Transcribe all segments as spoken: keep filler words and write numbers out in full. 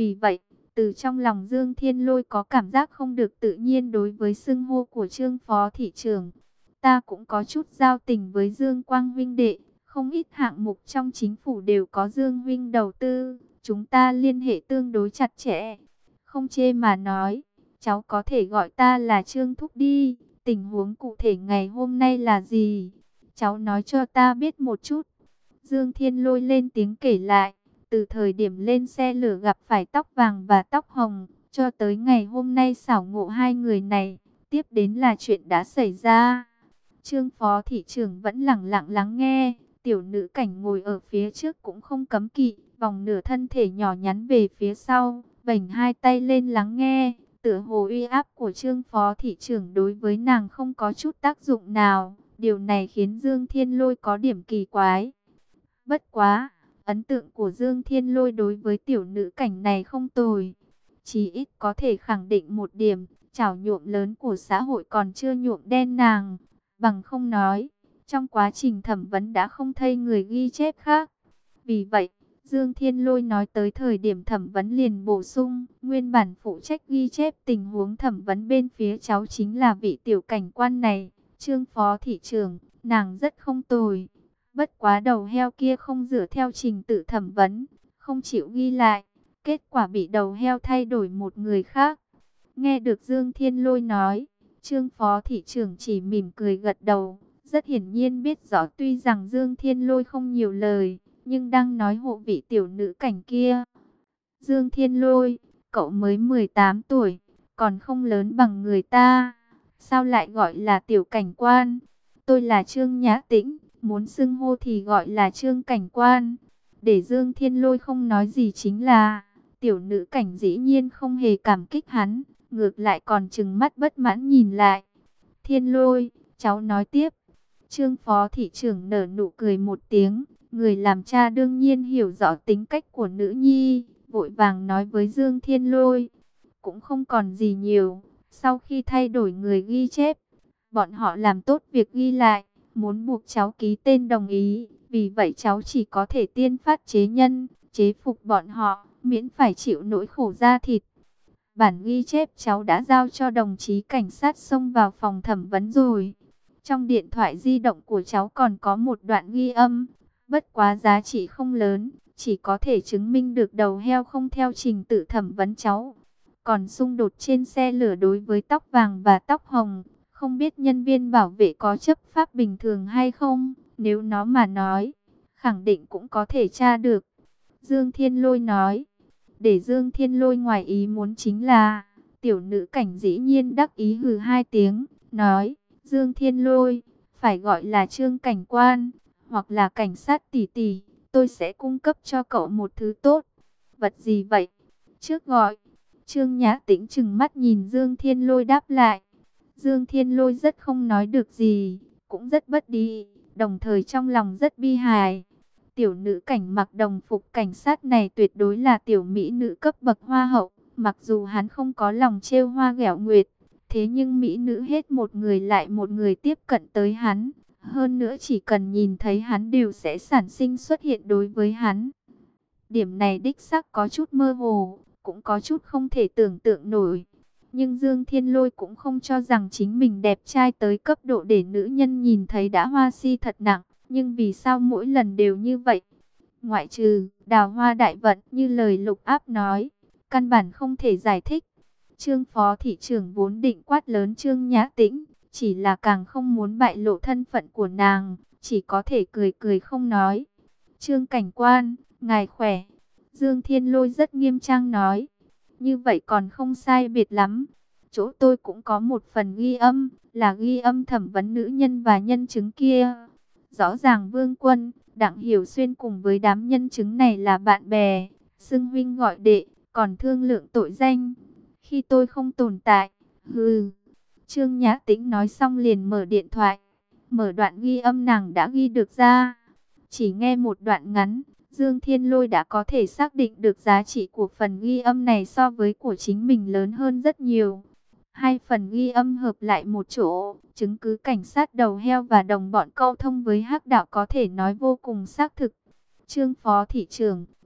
Vì vậy, từ trong lòng Dương Thiên Lôi có cảm giác không được tự nhiên đối với xưng hô của Trương Phó Thị trưởng. Ta cũng có chút giao tình với Dương Quang huynh đệ, không ít hạng mục trong chính phủ đều có Dương huynh đầu tư, chúng ta liên hệ tương đối chặt chẽ. Không chê mà nói, cháu có thể gọi ta là Trương Thúc đi, tình huống cụ thể ngày hôm nay là gì? Cháu nói cho ta biết một chút. Dương Thiên Lôi lên tiếng kể lại, từ thời điểm lên xe lửa gặp phải tóc vàng và tóc hồng, cho tới ngày hôm nay xảo ngộ hai người này, tiếp đến là chuyện đã xảy ra. Trương Phó Thị trưởng vẫn lặng lặng lắng nghe, tiểu nữ cảnh ngồi ở phía trước cũng không cấm kỵ, vòng nửa thân thể nhỏ nhắn về phía sau, vểnh hai tay lên lắng nghe, tựa hồ uy áp của Trương Phó Thị trưởng đối với nàng không có chút tác dụng nào, điều này khiến Dương Thiên Lôi có điểm kỳ quái. Bất quá, ấn tượng của Dương Thiên Lôi đối với tiểu nữ cảnh này không tồi, chí ít có thể khẳng định một điểm, chảo nhuộm lớn của xã hội còn chưa nhuộm đen nàng. Bằng không nói, trong quá trình thẩm vấn đã không thấy người ghi chép khác. Vì vậy, Dương Thiên Lôi nói tới thời điểm thẩm vấn liền bổ sung, nguyên bản phụ trách ghi chép tình huống thẩm vấn bên phía cháu chính là vị tiểu cảnh quan này, Trương Phó Thị trưởng, nàng rất không tồi. Bất quá đầu heo kia không dựa theo trình tự thẩm vấn, không chịu ghi lại, kết quả bị đầu heo thay đổi một người khác. Nghe được Dương Thiên Lôi nói, Trương Phó Thị trưởng chỉ mỉm cười gật đầu, rất hiển nhiên biết rõ tuy rằng Dương Thiên Lôi không nhiều lời, nhưng đang nói hộ vị tiểu nữ cảnh kia. Dương Thiên Lôi, cậu mới mười tám tuổi, còn không lớn bằng người ta, sao lại gọi là tiểu cảnh quan? Tôi là Trương Nhã Tĩnh, muốn xưng hô thì gọi là Trương cảnh quan. Để Dương Thiên Lôi không nói gì chính là, tiểu nữ cảnh dĩ nhiên không hề cảm kích hắn, ngược lại còn trừng mắt bất mãn nhìn lại. Thiên Lôi, cháu nói tiếp. Trương Phó Thị trưởng nở nụ cười một tiếng, người làm cha đương nhiên hiểu rõ tính cách của nữ nhi, vội vàng nói với Dương Thiên Lôi. Cũng không còn gì nhiều, sau khi thay đổi người ghi chép, bọn họ làm tốt việc ghi lại, muốn buộc cháu ký tên đồng ý, vì vậy cháu chỉ có thể tiên phát chế nhân, chế phục bọn họ, miễn phải chịu nỗi khổ da thịt. Bản ghi chép cháu đã giao cho đồng chí cảnh sát xông vào phòng thẩm vấn rồi. Trong điện thoại di động của cháu còn có một đoạn ghi âm, bất quá giá trị không lớn, chỉ có thể chứng minh được đầu heo không theo trình tự thẩm vấn cháu. Còn xung đột trên xe lửa đối với tóc vàng và tóc hồng, không biết nhân viên bảo vệ có chấp pháp bình thường hay không, nếu nó mà nói, khẳng định cũng có thể tra được. Dương Thiên Lôi nói, để Dương Thiên Lôi ngoài ý muốn chính là, tiểu nữ cảnh dĩ nhiên đắc ý hừ hai tiếng, nói, Dương Thiên Lôi, phải gọi là Trương cảnh quan, hoặc là cảnh sát tỷ tỷ, tôi sẽ cung cấp cho cậu một thứ tốt. Vật gì vậy? Trước gọi. Trương Nhã Tĩnh trừng mắt nhìn Dương Thiên Lôi đáp lại. Dương Thiên Lôi rất không nói được gì, cũng rất bất đi, đồng thời trong lòng rất bi hài. Tiểu nữ cảnh mặc đồng phục cảnh sát này tuyệt đối là tiểu mỹ nữ cấp bậc hoa hậu, mặc dù hắn không có lòng trêu hoa ghẹo nguyệt, thế nhưng mỹ nữ hết một người lại một người tiếp cận tới hắn, hơn nữa chỉ cần nhìn thấy hắn đều sẽ sản sinh xuất hiện đối với hắn. Điểm này đích xác có chút mơ hồ, cũng có chút không thể tưởng tượng nổi. Nhưng Dương Thiên Lôi cũng không cho rằng chính mình đẹp trai tới cấp độ để nữ nhân nhìn thấy đã hoa si thật nặng. Nhưng vì sao mỗi lần đều như vậy? Ngoại trừ đào hoa đại vận như lời Lục Áp nói, căn bản không thể giải thích. Trương Phó Thị trưởng vốn định quát lớn Trương Nhã Tĩnh, chỉ là càng không muốn bại lộ thân phận của nàng, chỉ có thể cười cười không nói. Trương cảnh quan, ngài khỏe. Dương Thiên Lôi rất nghiêm trang nói. Như vậy còn không sai biệt lắm. Chỗ tôi cũng có một phần ghi âm, là ghi âm thẩm vấn nữ nhân và nhân chứng kia. Rõ ràng Vương Quân, Đặng Hiểu Xuyên cùng với đám nhân chứng này là bạn bè, xưng huynh gọi đệ, còn thương lượng tội danh. Khi tôi không tồn tại, hừ. Trương Nhã Tĩnh nói xong liền mở điện thoại, mở đoạn ghi âm nàng đã ghi được ra. Chỉ nghe một đoạn ngắn, Dương Thiên Lôi đã có thể xác định được giá trị của phần ghi âm này so với của chính mình lớn hơn rất nhiều. Hai phần ghi âm hợp lại một chỗ, chứng cứ cảnh sát đầu heo và đồng bọn câu thông với hắc đạo có thể nói vô cùng xác thực. Trương Phó Thị trưởng,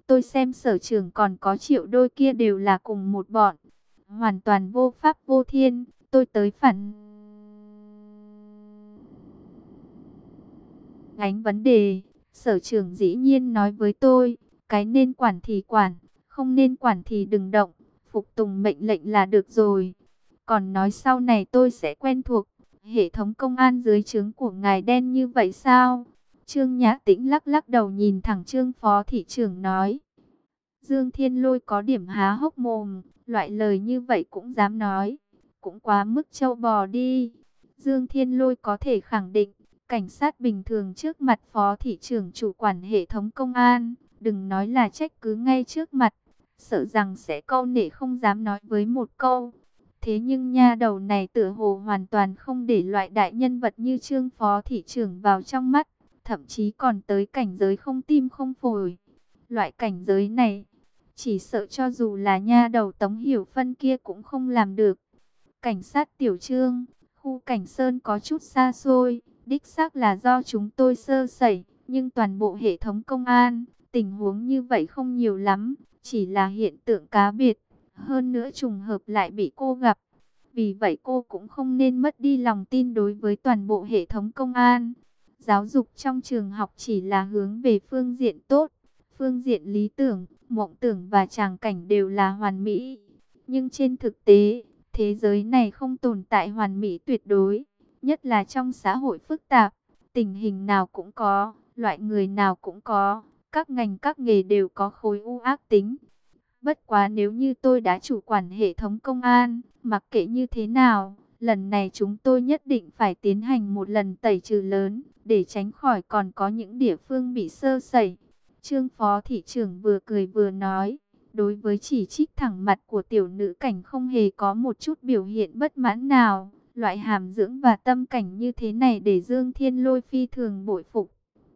Tôi xem sở trưởng còn có Triệu Đôi kia đều là cùng một bọn. Hoàn toàn vô pháp vô thiên. Tôi tới phản ánh vấn đề. Sở trưởng dĩ nhiên nói với tôi, cái nên quản thì quản, không nên quản thì đừng động, phục tùng mệnh lệnh là được rồi. Còn nói sau này tôi sẽ quen thuộc hệ thống công an dưới trướng của ngài đen như vậy sao? Trương Nhã Tĩnh lắc lắc đầu nhìn thẳng Trương Phó Thị trưởng nói. Dương Thiên Lôi có điểm há hốc mồm, loại lời như vậy cũng dám nói, cũng quá mức trâu bò đi. Dương Thiên Lôi có thể khẳng định, cảnh sát bình thường trước mặt Phó Thị trưởng chủ quản hệ thống công an, đừng nói là trách cứ ngay trước mặt, sợ rằng sẽ câu nệ không dám nói với một câu. Thế nhưng nha đầu này tựa hồ hoàn toàn không để loại đại nhân vật như Trương Phó Thị trưởng vào trong mắt, thậm chí còn tới cảnh giới không tim không phổi. Loại cảnh giới này, chỉ sợ cho dù là nha đầu Tống Hiểu Phân kia cũng không làm được. Cảnh sát Tiểu Trương, khu cảnh Sơn có chút xa xôi, đích xác là do chúng tôi sơ sẩy, nhưng toàn bộ hệ thống công an, tình huống như vậy không nhiều lắm, chỉ là hiện tượng cá biệt, hơn nữa trùng hợp lại bị cô gặp. Vì vậy cô cũng không nên mất đi lòng tin đối với toàn bộ hệ thống công an. Giáo dục trong trường học chỉ là hướng về phương diện tốt, phương diện lý tưởng, mộng tưởng và tràng cảnh đều là hoàn mỹ. Nhưng trên thực tế, thế giới này không tồn tại hoàn mỹ tuyệt đối, nhất là trong xã hội phức tạp, tình hình nào cũng có, loại người nào cũng có, các ngành các nghề đều có khối u ác tính. Bất quá nếu như tôi đã chủ quản hệ thống công an, mặc kệ như thế nào, lần này chúng tôi nhất định phải tiến hành một lần tẩy trừ lớn, để tránh khỏi còn có những địa phương bị sơ sẩy. Trương Phó Thị trưởng vừa cười vừa nói, đối với chỉ trích thẳng mặt của tiểu nữ cảnh không hề có một chút biểu hiện bất mãn nào. Loại hàm dưỡng và tâm cảnh như thế này để Dương Thiên Lôi phi thường bội phục.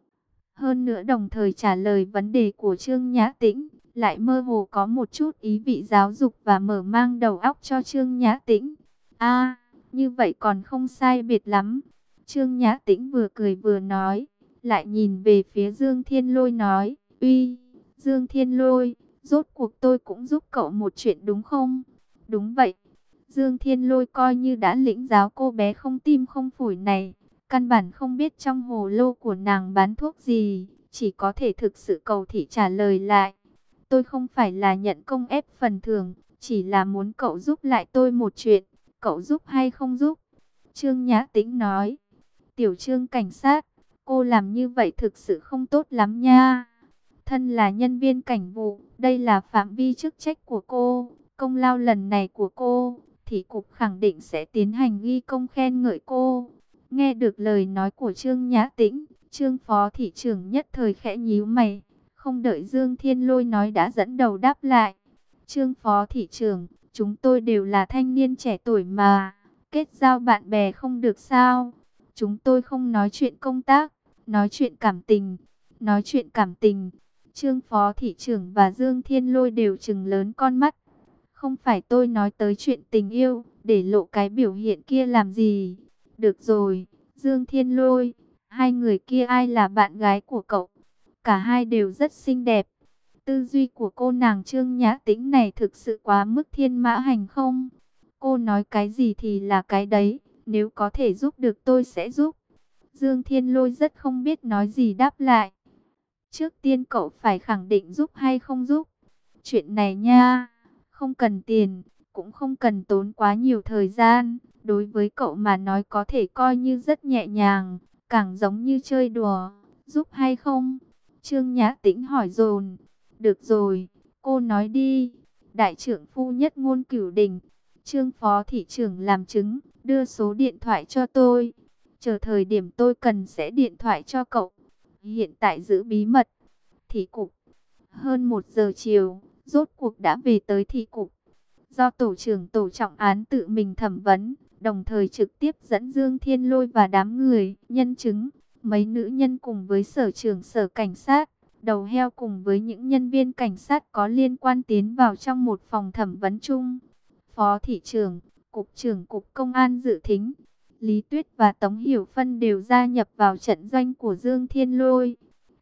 Hơn nữa đồng thời trả lời vấn đề của Trương Nhã Tĩnh, lại mơ hồ có một chút ý vị giáo dục và mở mang đầu óc cho Trương Nhã Tĩnh. A, như vậy còn không sai biệt lắm. Trương Nhã Tĩnh vừa cười vừa nói, lại nhìn về phía Dương Thiên Lôi nói, uy, Dương Thiên Lôi, rốt cuộc tôi cũng giúp cậu một chuyện đúng không? Đúng vậy. Dương Thiên Lôi coi như đã lĩnh giáo cô bé không tim không phổi này, căn bản không biết trong hồ lô của nàng bán thuốc gì, chỉ có thể thực sự cầu thị trả lời lại. Tôi không phải là nhận công ép phần thưởng, chỉ là muốn cậu giúp lại tôi một chuyện, cậu giúp hay không giúp? Trương Nhã Tĩnh nói, Tiểu Trương cảnh sát, cô làm như vậy thực sự không tốt lắm nha. Thân là nhân viên cảnh vụ, đây là phạm vi chức trách của cô, công lao lần này của cô, thì cục khẳng định sẽ tiến hành ghi công khen ngợi cô. Nghe được lời nói của Trương Nhã Tĩnh, Trương Phó Thị trưởng nhất thời khẽ nhíu mày, không đợi Dương Thiên Lôi nói đã dẫn đầu đáp lại. Trương Phó Thị trưởng, chúng tôi đều là thanh niên trẻ tuổi mà, kết giao bạn bè không được sao? Chúng tôi không nói chuyện công tác, nói chuyện cảm tình, nói chuyện cảm tình. Trương Phó Thị trưởng và Dương Thiên Lôi đều trừng lớn con mắt. Không phải tôi nói tới chuyện tình yêu, để lộ cái biểu hiện kia làm gì? Được rồi, Dương Thiên Lôi, hai người kia ai là bạn gái của cậu? Cả hai đều rất xinh đẹp. Tư duy của cô nàng Trương Nhã Tĩnh này thực sự quá mức thiên mã hành không? Cô nói cái gì thì là cái đấy, nếu có thể giúp được tôi sẽ giúp. Dương Thiên Lôi rất không biết nói gì đáp lại. Trước tiên cậu phải khẳng định giúp hay không giúp. Chuyện này nha, không cần tiền, cũng không cần tốn quá nhiều thời gian. Đối với cậu mà nói có thể coi như rất nhẹ nhàng, càng giống như chơi đùa. Giúp hay không? Trương Nhã Tĩnh hỏi dồn. Được rồi, cô nói đi. Đại trưởng phu nhất ngôn cửu đình. Trương Phó Thị trưởng làm chứng, đưa số điện thoại cho tôi. Chờ thời điểm tôi cần sẽ điện thoại cho cậu. Hiện tại giữ bí mật. Thị cục. Hơn một giờ chiều, rốt cuộc đã về tới thị cục. Do tổ trưởng tổ trọng án tự mình thẩm vấn, đồng thời trực tiếp dẫn Dương Thiên Lôi và đám người, nhân chứng, mấy nữ nhân cùng với sở trưởng sở cảnh sát, đầu heo cùng với những nhân viên cảnh sát có liên quan tiến vào trong một phòng thẩm vấn chung. Phó Thị trưởng, Cục trưởng Cục Công an dự thính, Lý Tuyết và Tống Hiểu Phân đều gia nhập vào trận doanh của Dương Thiên Lôi.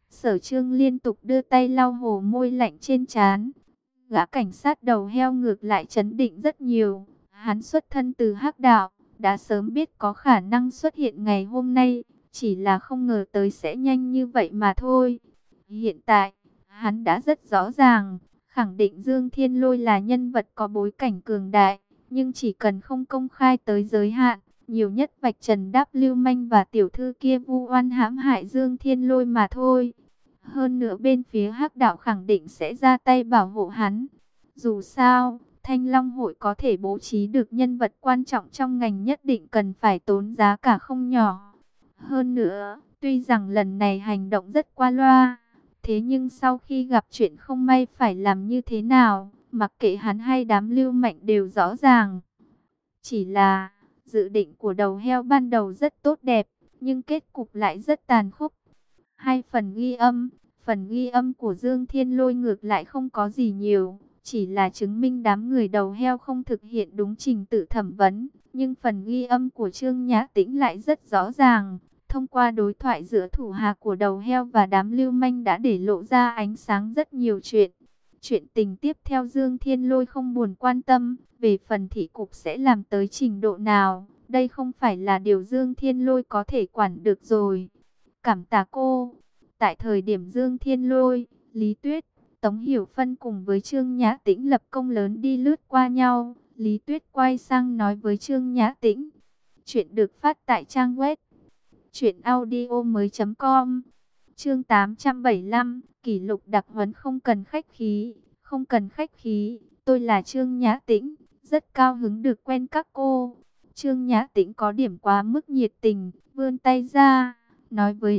Sở Trương liên tục đưa tay lau hồ môi lạnh trên trán. Gã cảnh sát đầu heo ngược lại trấn định rất nhiều. Hắn xuất thân từ Hắc Đạo, đã sớm biết có khả năng xuất hiện ngày hôm nay, chỉ là không ngờ tới sẽ nhanh như vậy mà thôi. Hiện tại, hắn đã rất rõ ràng, khẳng định Dương Thiên Lôi là nhân vật có bối cảnh cường đại, nhưng chỉ cần không công khai tới giới hạn, nhiều nhất vạch trần đáp lưu manh và tiểu thư kia vu oan hãm hại Dương Thiên Lôi mà thôi. Hơn nữa bên phía Hắc Đạo khẳng định sẽ ra tay bảo hộ hắn. Dù sao, Thanh Long Hội có thể bố trí được nhân vật quan trọng trong ngành nhất định cần phải tốn giá cả không nhỏ. Hơn nữa, tuy rằng lần này hành động rất qua loa, thế nhưng sau khi gặp chuyện không may phải làm như thế nào, mặc kệ hắn hay đám lưu mạnh đều rõ ràng. Chỉ là, dự định của đầu heo ban đầu rất tốt đẹp, nhưng kết cục lại rất tàn khốc. Hai phần ghi âm, phần ghi âm của Dương Thiên Lôi ngược lại không có gì nhiều, chỉ là chứng minh đám người đầu heo không thực hiện đúng trình tự thẩm vấn. Nhưng phần ghi âm của Trương Nhã Tĩnh lại rất rõ ràng. Thông qua đối thoại giữa thủ hạ của đầu heo và đám lưu manh đã để lộ ra ánh sáng rất nhiều chuyện. Chuyện tình tiếp theo Dương Thiên Lôi không buồn quan tâm, về phần thị cục sẽ làm tới trình độ nào, đây không phải là điều Dương Thiên Lôi có thể quản được rồi. Cảm tạ cô. Tại thời điểm Dương Thiên Lôi, Lý Tuyết, Tống Hiểu Phân cùng với Trương Nhã Tĩnh lập công lớn đi lướt qua nhau, Lý Tuyết quay sang nói với Trương Nhã Tĩnh. Chuyện được phát tại trang web truyện audio mới chấm com. Chương tám trăm bảy mươi lăm, kỷ lục đặc huấn không cần khách khí, không cần khách khí, tôi là Trương Nhã Tĩnh, rất cao hứng được quen các cô. Trương Nhã Tĩnh có điểm quá mức nhiệt tình, vươn tay ra, nói với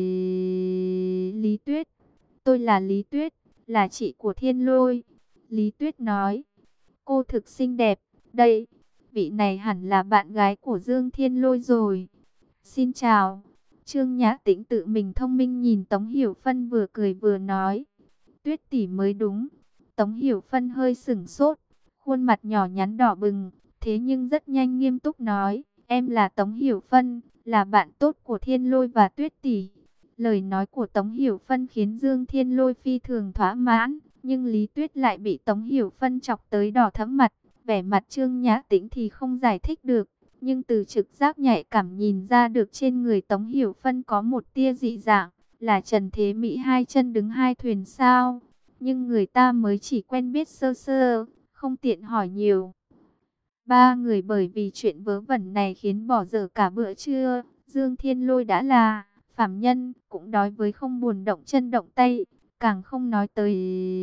Lý Tuyết, tôi là Lý Tuyết, là chị của Thiên Lôi. Lý Tuyết nói, cô thực xinh đẹp, đây, vị này hẳn là bạn gái của Dương Thiên Lôi rồi. Xin chào. Trương Nhã Tĩnh tự mình thông minh nhìn Tống Hiểu Phân vừa cười vừa nói, Tuyết tỷ mới đúng. Tống Hiểu Phân hơi sửng sốt, khuôn mặt nhỏ nhắn đỏ bừng, thế nhưng rất nhanh nghiêm túc nói, em là Tống Hiểu Phân, là bạn tốt của Thiên Lôi và Tuyết tỷ. Lời nói của Tống Hiểu Phân khiến Dương Thiên Lôi phi thường thỏa mãn, nhưng Lý Tuyết lại bị Tống Hiểu Phân chọc tới đỏ thẫm mặt, vẻ mặt Trương Nhã Tĩnh thì không giải thích được. Nhưng từ trực giác nhạy cảm nhìn ra được trên người Tống Hiểu Phân có một tia dị dạng, là Trần Thế Mỹ hai chân đứng hai thuyền sao. Nhưng người ta mới chỉ quen biết sơ sơ, không tiện hỏi nhiều. Ba người bởi vì chuyện vớ vẩn này khiến bỏ dở cả bữa trưa. Dương Thiên Lôi đã là phàm nhân, cũng đói với không buồn động chân động tay, càng không nói tới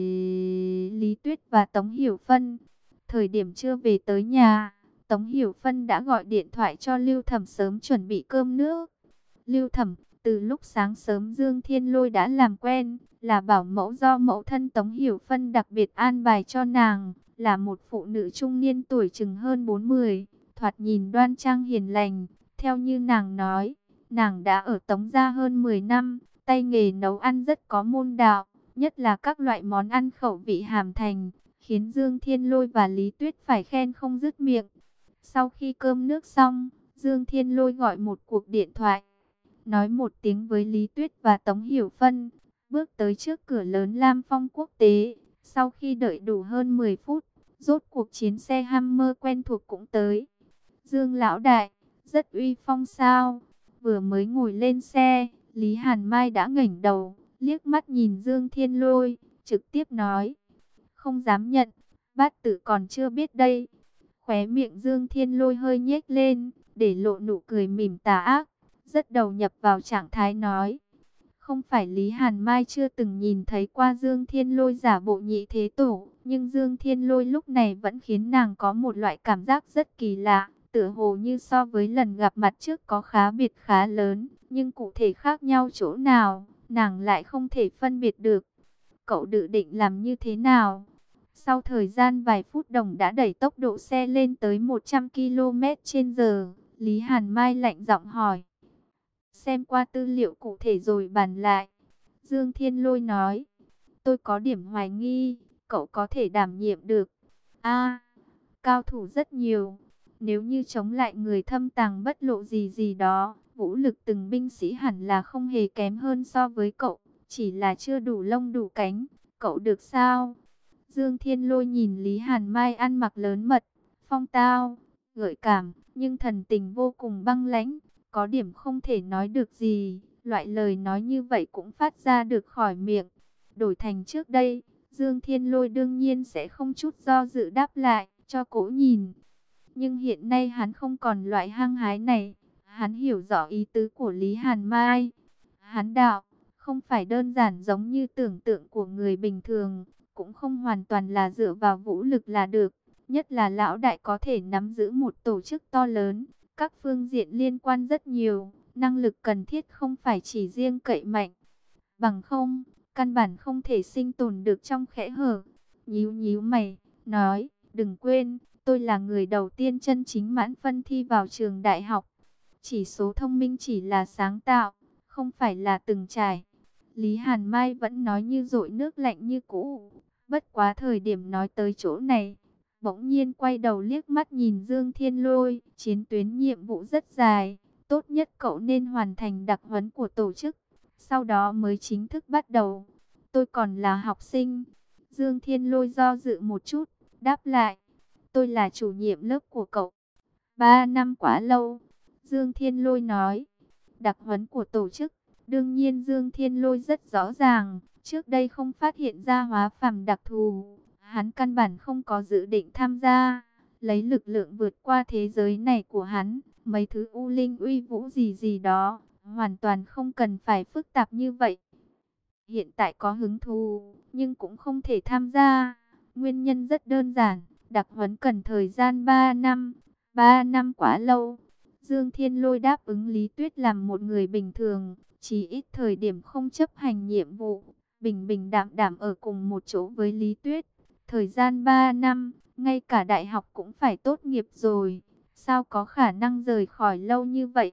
Lý Tuyết và Tống Hiểu Phân. Thời điểm chưa về tới nhà, Tống Hiểu Phân đã gọi điện thoại cho Lưu Thẩm sớm chuẩn bị cơm nước. Lưu Thẩm, từ lúc sáng sớm Dương Thiên Lôi đã làm quen, là bảo mẫu do mẫu thân Tống Hiểu Phân đặc biệt an bài cho nàng, là một phụ nữ trung niên tuổi chừng hơn bốn mươi, thoạt nhìn đoan trang hiền lành. Theo như nàng nói, nàng đã ở Tống gia hơn mười năm, tay nghề nấu ăn rất có môn đạo, nhất là các loại món ăn khẩu vị hàm thành, khiến Dương Thiên Lôi và Lý Tuyết phải khen không dứt miệng. Sau khi cơm nước xong, Dương Thiên Lôi gọi một cuộc điện thoại, nói một tiếng với Lý Tuyết và Tống Hiểu Phân, bước tới trước cửa lớn Lam Phong Quốc tế. Sau khi đợi đủ hơn mười phút, rốt cuộc chiến xe Hammer quen thuộc cũng tới. Dương lão đại, rất uy phong sao? Vừa mới ngồi lên xe, Lý Hàn Mai đã ngẩng đầu, liếc mắt nhìn Dương Thiên Lôi, trực tiếp nói, không dám nhận, bát tử còn chưa biết đây. Khóe miệng Dương Thiên Lôi hơi nhếch lên, để lộ nụ cười mỉm tà ác, rất đầu nhập vào trạng thái nói. Không phải Lý Hàn Mai chưa từng nhìn thấy qua Dương Thiên Lôi giả bộ nhị thế tổ, nhưng Dương Thiên Lôi lúc này vẫn khiến nàng có một loại cảm giác rất kỳ lạ, tựa hồ như so với lần gặp mặt trước có khá biệt khá lớn, nhưng cụ thể khác nhau chỗ nào, nàng lại không thể phân biệt được. Cậu dự định làm như thế nào? Sau thời gian vài phút đồng đã đẩy tốc độ xe lên tới một trăm ki lô mét trên giờ, Lý Hàn Mai lạnh giọng hỏi. Xem qua tư liệu cụ thể rồi bàn lại. Dương Thiên Lôi nói, tôi có điểm hoài nghi, cậu có thể đảm nhiệm được. A, cao thủ rất nhiều. Nếu như chống lại người thâm tàng bất lộ gì gì đó, vũ lực từng binh sĩ hẳn là không hề kém hơn so với cậu. chỉ là chưa đủ lông đủ cánh, cậu được sao? Dương Thiên Lôi nhìn Lý Hàn Mai ăn mặc lớn mật, phong tao, gợi cảm, nhưng thần tình vô cùng băng lãnh, có điểm không thể nói được gì, loại lời nói như vậy cũng phát ra được khỏi miệng. Đổi thành trước đây, Dương Thiên Lôi đương nhiên sẽ không chút do dự đáp lại, cho Cố nhìn. Nhưng hiện nay hắn không còn loại hăng hái này, hắn hiểu rõ ý tứ của Lý Hàn Mai. Hắn đạo, không phải đơn giản giống như tưởng tượng của người bình thường, cũng không hoàn toàn là dựa vào vũ lực là được. Nhất là lão đại có thể nắm giữ một tổ chức to lớn, các phương diện liên quan rất nhiều, năng lực cần thiết không phải chỉ riêng cậy mạnh. Bằng không, căn bản không thể sinh tồn được trong kẽ hở. Nhíu nhíu mày, nói, đừng quên, tôi là người đầu tiên chân chính mãn phân thi vào trường đại học. Chỉ số thông minh chỉ là sáng tạo, không phải là từng trải. Lý Hàn Mai vẫn nói như dội nước lạnh như cũ. Bất quá thời điểm nói tới chỗ này, bỗng nhiên quay đầu liếc mắt nhìn Dương Thiên Lôi. Chiến tuyến nhiệm vụ rất dài, tốt nhất cậu nên hoàn thành đặc huấn của tổ chức, sau đó mới chính thức bắt đầu. Tôi còn là học sinh. Dương Thiên Lôi do dự một chút, đáp lại, tôi là chủ nhiệm lớp của cậu. Ba năm quá lâu. Dương Thiên Lôi nói, đặc huấn của tổ chức. Đương nhiên Dương Thiên Lôi rất rõ ràng, trước đây không phát hiện ra hóa phàm đặc thù, hắn căn bản không có dự định tham gia. Lấy lực lượng vượt qua thế giới này của hắn, mấy thứ u linh uy vũ gì gì đó, hoàn toàn không cần phải phức tạp như vậy. Hiện tại có hứng thú, nhưng cũng không thể tham gia. Nguyên nhân rất đơn giản, đặc huấn cần thời gian ba năm. ba năm quá lâu. Dương Thiên Lôi đáp ứng Lý Tuyết làm một người bình thường, chỉ ít thời điểm không chấp hành nhiệm vụ, bình bình đạm đạm ở cùng một chỗ với Lý Tuyết. Thời gian ba năm, ngay cả đại học cũng phải tốt nghiệp rồi, sao có khả năng rời khỏi lâu như vậy?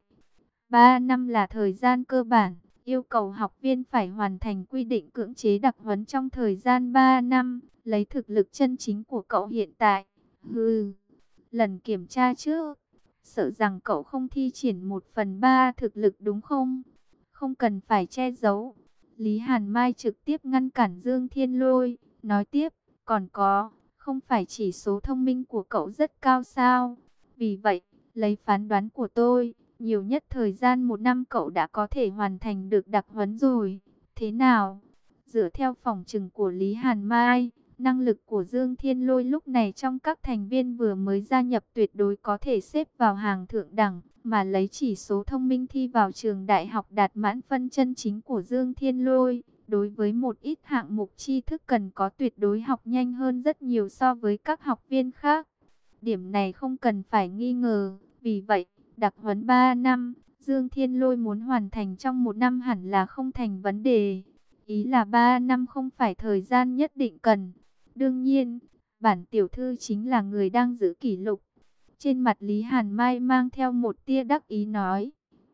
ba năm là thời gian cơ bản, yêu cầu học viên phải hoàn thành quy định cưỡng chế đặc huấn trong thời gian ba năm, lấy thực lực chân chính của cậu hiện tại. Hừ, lần kiểm tra trước, sợ rằng cậu không thi triển một phần ba thực lực đúng không? Không cần phải che giấu. Lý Hàn Mai trực tiếp ngăn cản Dương Thiên Lôi, nói tiếp, còn có, không phải chỉ số thông minh của cậu rất cao sao? Vì vậy, lấy phán đoán của tôi, nhiều nhất thời gian một năm cậu đã có thể hoàn thành được đặc huấn rồi. Thế nào? Dựa theo phỏng chừng của Lý Hàn Mai, năng lực của Dương Thiên Lôi lúc này trong các thành viên vừa mới gia nhập tuyệt đối có thể xếp vào hàng thượng đẳng, mà lấy chỉ số thông minh thi vào trường đại học đạt mãn phân chân chính của Dương Thiên Lôi. Đối với một ít hạng mục tri thức cần có tuyệt đối học nhanh hơn rất nhiều so với các học viên khác. Điểm này không cần phải nghi ngờ, vì vậy, đặc huấn ba năm, Dương Thiên Lôi muốn hoàn thành trong một năm hẳn là không thành vấn đề. Ý là ba năm không phải thời gian nhất định cần. Đương nhiên, bản tiểu thư chính là người đang giữ kỷ lục. Trên mặt Lý Hàn Mai mang theo một tia đắc ý nói.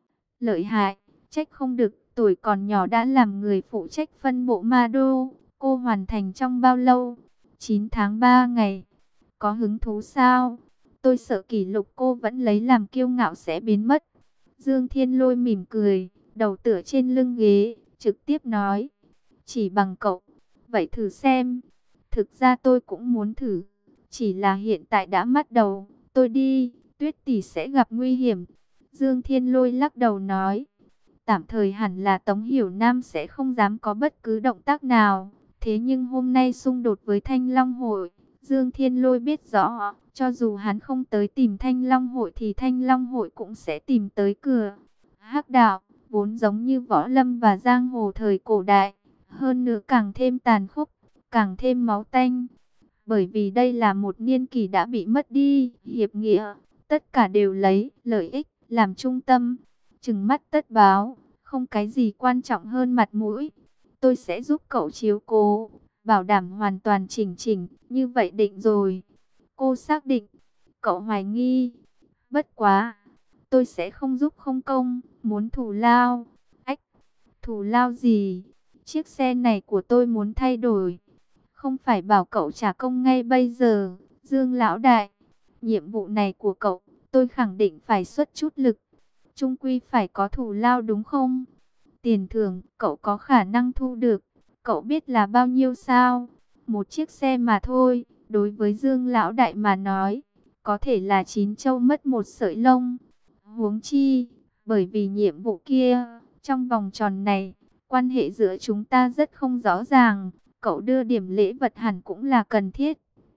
Lợi hại, trách không được, tuổi còn nhỏ đã làm người phụ trách phân bộ ma đô. Cô hoàn thành trong bao lâu? chín tháng ba ngày. Có hứng thú sao? Tôi sợ kỷ lục cô vẫn lấy làm kiêu ngạo sẽ biến mất. Dương Thiên Lôi mỉm cười, đầu tựa trên lưng ghế, trực tiếp nói. Chỉ bằng cậu, vậy thử xem. Thực ra tôi cũng muốn thử, chỉ là hiện tại đã bắt đầu. Tôi đi, Tuyết tỷ sẽ gặp nguy hiểm. Dương Thiên Lôi lắc đầu nói. Tạm thời hẳn là Tống Hiểu Nam sẽ không dám có bất cứ động tác nào. Thế nhưng hôm nay xung đột với Thanh Long Hội, Dương Thiên Lôi biết rõ, cho dù hắn không tới tìm Thanh Long Hội thì Thanh Long Hội cũng sẽ tìm tới cửa. Hắc đạo, vốn giống như võ lâm và giang hồ thời cổ đại, hơn nữa càng thêm tàn khốc, càng thêm máu tanh. Bởi vì đây là một niên kỷ đã bị mất đi, hiệp nghĩa, tất cả đều lấy lợi ích làm trung tâm. Trừng mắt tất báo, không cái gì quan trọng hơn mặt mũi. Tôi sẽ giúp cậu chiếu cố, bảo đảm hoàn toàn chỉnh chỉnh, như vậy định rồi. Cô xác định, cậu hoài nghi. Bất quá, tôi sẽ không giúp không công, muốn thù lao. Ách, thù lao gì? Chiếc xe này của tôi muốn thay đổi. Không phải bảo cậu trả công ngay bây giờ, Dương lão đại. Nhiệm vụ này của cậu, tôi khẳng định phải xuất chút lực. Chung quy phải có thù lao đúng không? Tiền thưởng, cậu có khả năng thu được. Cậu biết là bao nhiêu sao? Một chiếc xe mà thôi, đối với Dương lão đại mà nói, có thể là chín châu mất một sợi lông. Huống chi, bởi vì nhiệm vụ kia, trong vòng tròn này, quan hệ giữa chúng ta rất không rõ ràng. Cậu đưa điểm lễ vật hẳn cũng là cần thiết.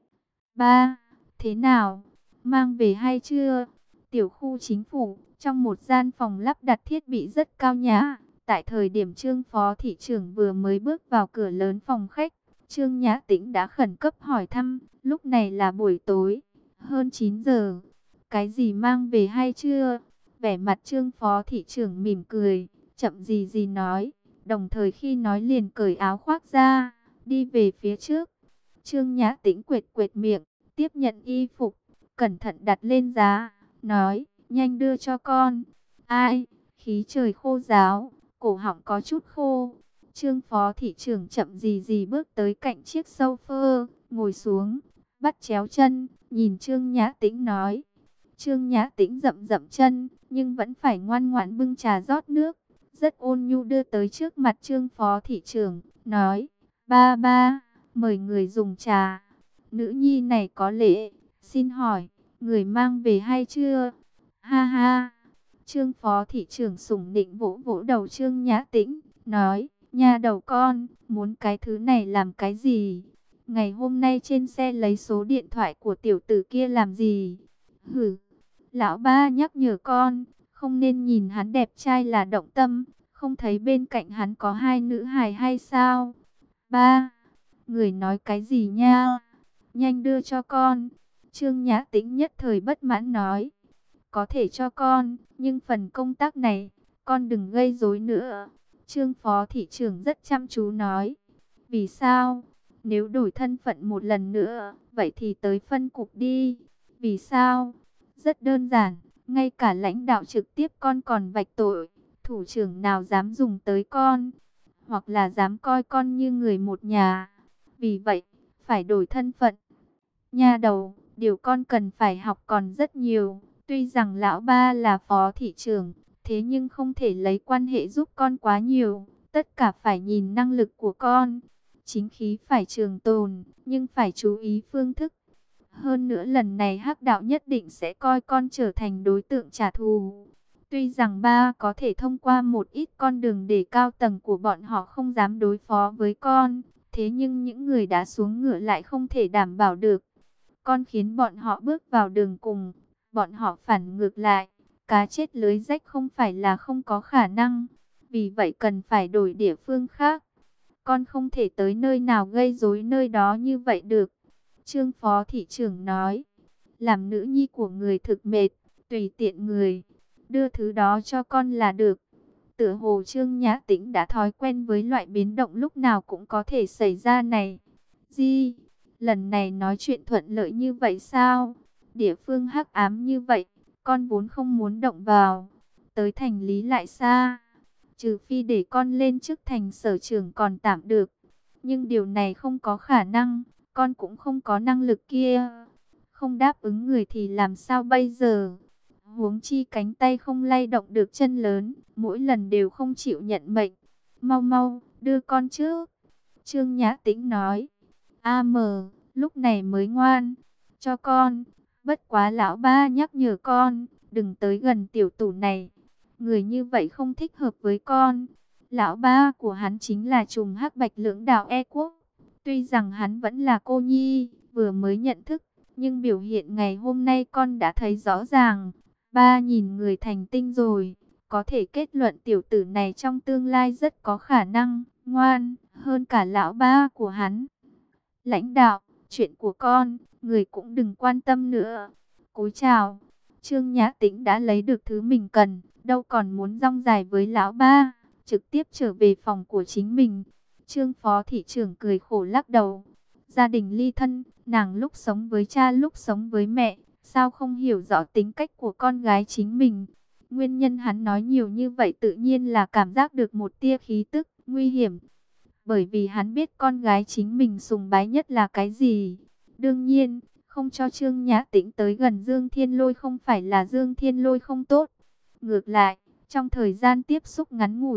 Ba, thế nào? Mang về hay chưa? Tiểu khu chính phủ, trong một gian phòng lắp đặt thiết bị rất cao nhã. Tại thời điểm Trương Phó Thị trưởng vừa mới bước vào cửa lớn phòng khách, Trương Nhã Tĩnh đã khẩn cấp hỏi thăm, lúc này là buổi tối, hơn chín giờ. Cái gì mang về hay chưa? Vẻ mặt Trương Phó Thị trưởng mỉm cười, chậm gì gì nói, đồng thời khi nói liền cởi áo khoác ra, đi về phía trước. Trương Nhã Tĩnh quệt quệt miệng, tiếp nhận y phục, cẩn thận đặt lên giá, nói, nhanh đưa cho con. Ai, khí trời khô ráo, cổ họng có chút khô. Trương Phó Thị trưởng chậm gì gì bước tới cạnh chiếc sofa, ngồi xuống, bắt chéo chân, nhìn Trương Nhã Tĩnh nói. Trương Nhã Tĩnh dậm dậm chân, nhưng vẫn phải ngoan ngoãn bưng trà rót nước, rất ôn nhu đưa tới trước mặt Trương Phó Thị trưởng, nói, ba ba, mời người dùng trà. Nữ nhi này có lễ, xin hỏi, người mang về hay chưa? Ha ha. Trương Phó Thị trưởng sủng nịnh vỗ vỗ đầu Trương Nhã Tĩnh, nói, nha đầu con, muốn cái thứ này làm cái gì? Ngày hôm nay trên xe lấy số điện thoại của tiểu tử kia làm gì? Hử, lão ba nhắc nhở con, không nên nhìn hắn đẹp trai là động tâm, không thấy bên cạnh hắn có hai nữ hài hay sao? Ba, người nói cái gì nha? Nhanh đưa cho con. Trương Nhã Tĩnh nhất thời bất mãn nói, có thể cho con, nhưng phần công tác này, con đừng gây rối nữa. Trương Phó Thị trưởng rất chăm chú nói, vì sao? Nếu đổi thân phận một lần nữa, vậy thì tới phân cục đi. Vì sao? Rất đơn giản, ngay cả lãnh đạo trực tiếp con còn vạch tội, thủ trưởng nào dám dùng tới con, hoặc là dám coi con như người một nhà. Vì vậy, phải đổi thân phận. Nha đầu, điều con cần phải học còn rất nhiều. Tuy rằng lão ba là phó thị trưởng, thế nhưng không thể lấy quan hệ giúp con quá nhiều. Tất cả phải nhìn năng lực của con. Chính khí phải trường tồn, nhưng phải chú ý phương thức. Hơn nữa lần này hắc đạo nhất định sẽ coi con trở thành đối tượng trả thù. Tuy rằng ba có thể thông qua một ít con đường để cao tầng của bọn họ không dám đối phó với con. Thế nhưng những người đã xuống ngựa lại không thể đảm bảo được. Con khiến bọn họ bước vào đường cùng, bọn họ phản ngược lại. Cá chết lưới rách không phải là không có khả năng. Vì vậy cần phải đổi địa phương khác. Con không thể tới nơi nào gây rối nơi đó như vậy được. Trương Phó Thị trưởng nói, làm nữ nhi của người thực mệt, tùy tiện người, đưa thứ đó cho con là được. Tựa hồ Trương Nhã Tĩnh đã thói quen với loại biến động lúc nào cũng có thể xảy ra này. Di, lần này nói chuyện thuận lợi như vậy sao? Địa phương hắc ám như vậy, con vốn không muốn động vào. Tới thành lý lại xa, trừ phi để con lên chức thành sở trưởng còn tạm được. Nhưng điều này không có khả năng, con cũng không có năng lực kia. Không đáp ứng người thì làm sao bây giờ? Huống chi cánh tay không lay động được chân lớn, mỗi lần đều không chịu nhận mệnh. Mau mau, đưa con trước. Trương Nhã Tĩnh nói. A mờ, lúc này mới ngoan. Cho con. Bất quá lão ba nhắc nhở con, đừng tới gần tiểu tủ này. Người như vậy không thích hợp với con. Lão ba của hắn chính là trùm hắc bạch lưỡng đạo E quốc. Tuy rằng hắn vẫn là cô nhi, vừa mới nhận thức, nhưng biểu hiện ngày hôm nay con đã thấy rõ ràng. Ba nhìn người thành tinh rồi, có thể kết luận tiểu tử này trong tương lai rất có khả năng, ngoan, hơn cả lão ba của hắn. Lãnh đạo, chuyện của con, người cũng đừng quan tâm nữa. Cúi chào, Trương Nhã Tĩnh đã lấy được thứ mình cần, đâu còn muốn rong dài với lão ba, trực tiếp trở về phòng của chính mình. Trương Phó Thị trưởng cười khổ lắc đầu. Gia đình ly thân, nàng lúc sống với cha lúc sống với mẹ, sao không hiểu rõ tính cách của con gái chính mình. Nguyên nhân hắn nói nhiều như vậy tự nhiên là cảm giác được một tia khí tức nguy hiểm. Bởi vì hắn biết con gái chính mình sùng bái nhất là cái gì. Đương nhiên, không cho Trương Nhã Tĩnh tới gần Dương Thiên Lôi không phải là Dương Thiên Lôi không tốt. Ngược lại, trong thời gian tiếp xúc ngắn ngủi,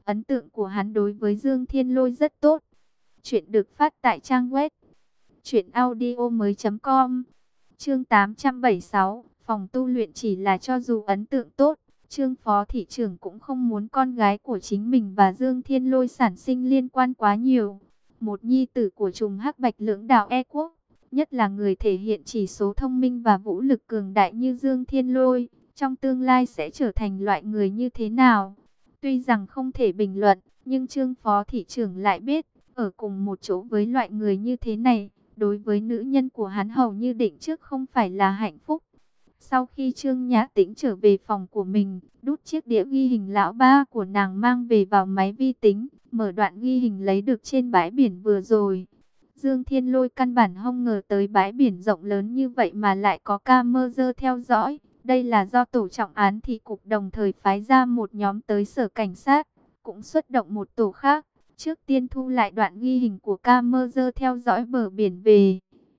ấn tượng của hắn đối với Dương Thiên Lôi rất tốt. Chuyện được phát tại trang web truyện audio mới chấm com. Chương tám trăm bảy mươi sáu, phòng tu luyện chỉ là cho dù ấn tượng tốt, Trương phó thị trưởng cũng không muốn con gái của chính mình và Dương Thiên Lôi sản sinh liên quan quá nhiều. Một nhi tử của trùng hắc bạch lưỡng đạo E quốc, nhất là người thể hiện chỉ số thông minh và vũ lực cường đại như Dương Thiên Lôi, trong tương lai sẽ trở thành loại người như thế nào? Tuy rằng không thể bình luận, nhưng Trương phó thị trưởng lại biết, ở cùng một chỗ với loại người như thế này, đối với nữ nhân của hắn hầu như định trước không phải là hạnh phúc. Sau khi Trương Nhã Tĩnh trở về phòng của mình, đút chiếc đĩa ghi hình lão ba của nàng mang về vào máy vi tính, mở đoạn ghi hình lấy được trên bãi biển vừa rồi. Dương Thiên Lôi căn bản không ngờ tới bãi biển rộng lớn như vậy mà lại có camera theo dõi. Đây là do tổ trọng án thị cục đồng thời phái ra một nhóm tới sở cảnh sát, cũng xuất động một tổ khác. Trước tiên thu lại đoạn ghi hình của camera theo dõi bờ biển về.